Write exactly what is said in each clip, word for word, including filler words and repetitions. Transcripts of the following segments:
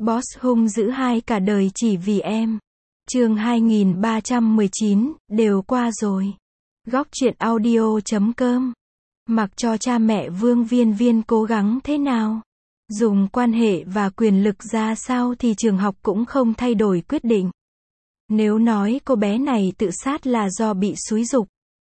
Boss hung dữ hai cả đời chỉ vì em. Chương hai nghìn ba trăm mười chín, đều qua rồi. Góc truyện audio chấm com. Mặc cho cha mẹ Vương Viên Viên cố gắng thế nào, dùng quan hệ và quyền lực ra sao thì trường học cũng không thay đổi quyết định. Nếu nói cô bé này tự sát là do bị xúi giục,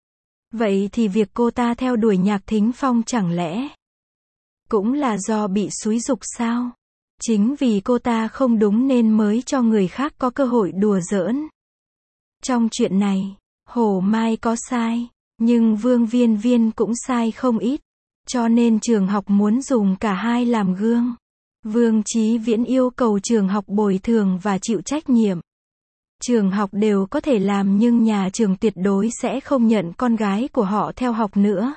vậy thì việc cô ta theo đuổi Nhạc Thính Phong chẳng lẽ cũng là do bị xúi giục sao? Chính vì cô ta không đúng nên mới cho người khác có cơ hội đùa giỡn. Trong chuyện này, Hồ Mai có sai, nhưng Vương Viên Viên cũng sai không ít. Cho nên trường học muốn dùng cả hai làm gương. Vương Chí Viễn yêu cầu trường học bồi thường và chịu trách nhiệm. Trường học đều có thể làm nhưng nhà trường tuyệt đối sẽ không nhận con gái của họ theo học nữa.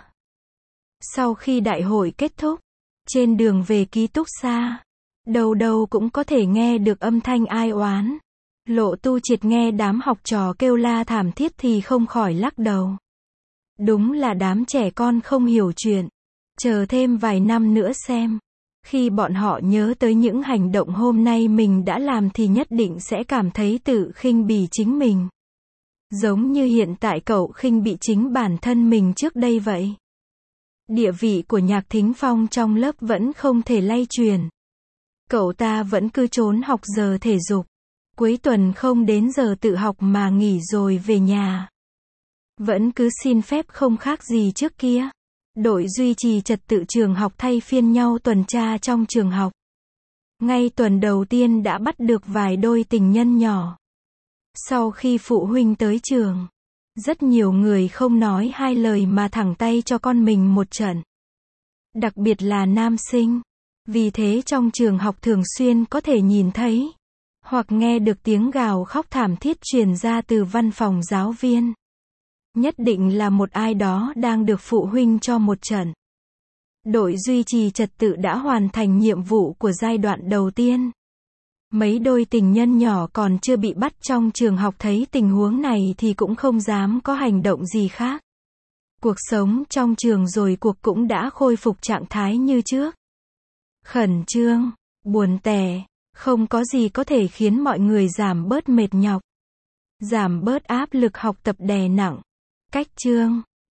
Sau khi đại hội kết thúc, trên đường về ký túc xá, đâu đâu cũng có thể nghe được âm thanh ai oán. Lộ Tu Triệt nghe đám học trò kêu la thảm thiết thì không khỏi lắc đầu. Đúng là đám trẻ con không hiểu chuyện. Chờ thêm vài năm nữa xem. Khi bọn họ nhớ tới những hành động hôm nay mình đã làm thì nhất định sẽ cảm thấy tự khinh bỉ chính mình. Giống như hiện tại cậu khinh bị chính bản thân mình trước đây vậy. Địa vị của Nhạc Thính Phong trong lớp vẫn không thể lay chuyển. Cậu ta vẫn cứ trốn học giờ thể dục. Cuối tuần không đến giờ tự học mà nghỉ rồi về nhà. Vẫn cứ xin phép không khác gì trước kia. Đội duy trì trật tự trường học thay phiên nhau tuần tra trong trường học. Ngay tuần đầu tiên đã bắt được vài đôi tình nhân nhỏ. Sau khi phụ huynh tới trường, rất nhiều người không nói hai lời mà thẳng tay cho con mình một trận. Đặc biệt là nam sinh. Vì thế trong trường học thường xuyên có thể nhìn thấy hoặc nghe được tiếng gào khóc thảm thiết truyền ra từ văn phòng giáo viên. Nhất định là một ai đó đang được phụ huynh cho một trận. Đội duy trì trật tự đã hoàn thành nhiệm vụ của giai đoạn đầu tiên. Mấy đôi tình nhân nhỏ còn chưa bị bắt trong trường học thấy tình huống này thì cũng không dám có hành động gì khác. Cuộc sống trong trường rồi cuộc cũng đã khôi phục trạng thái như trước. Khẩn trương, buồn tẻ, không có gì có thể khiến mọi người giảm bớt mệt nhọc, giảm bớt áp lực học tập đè nặng. Cách chương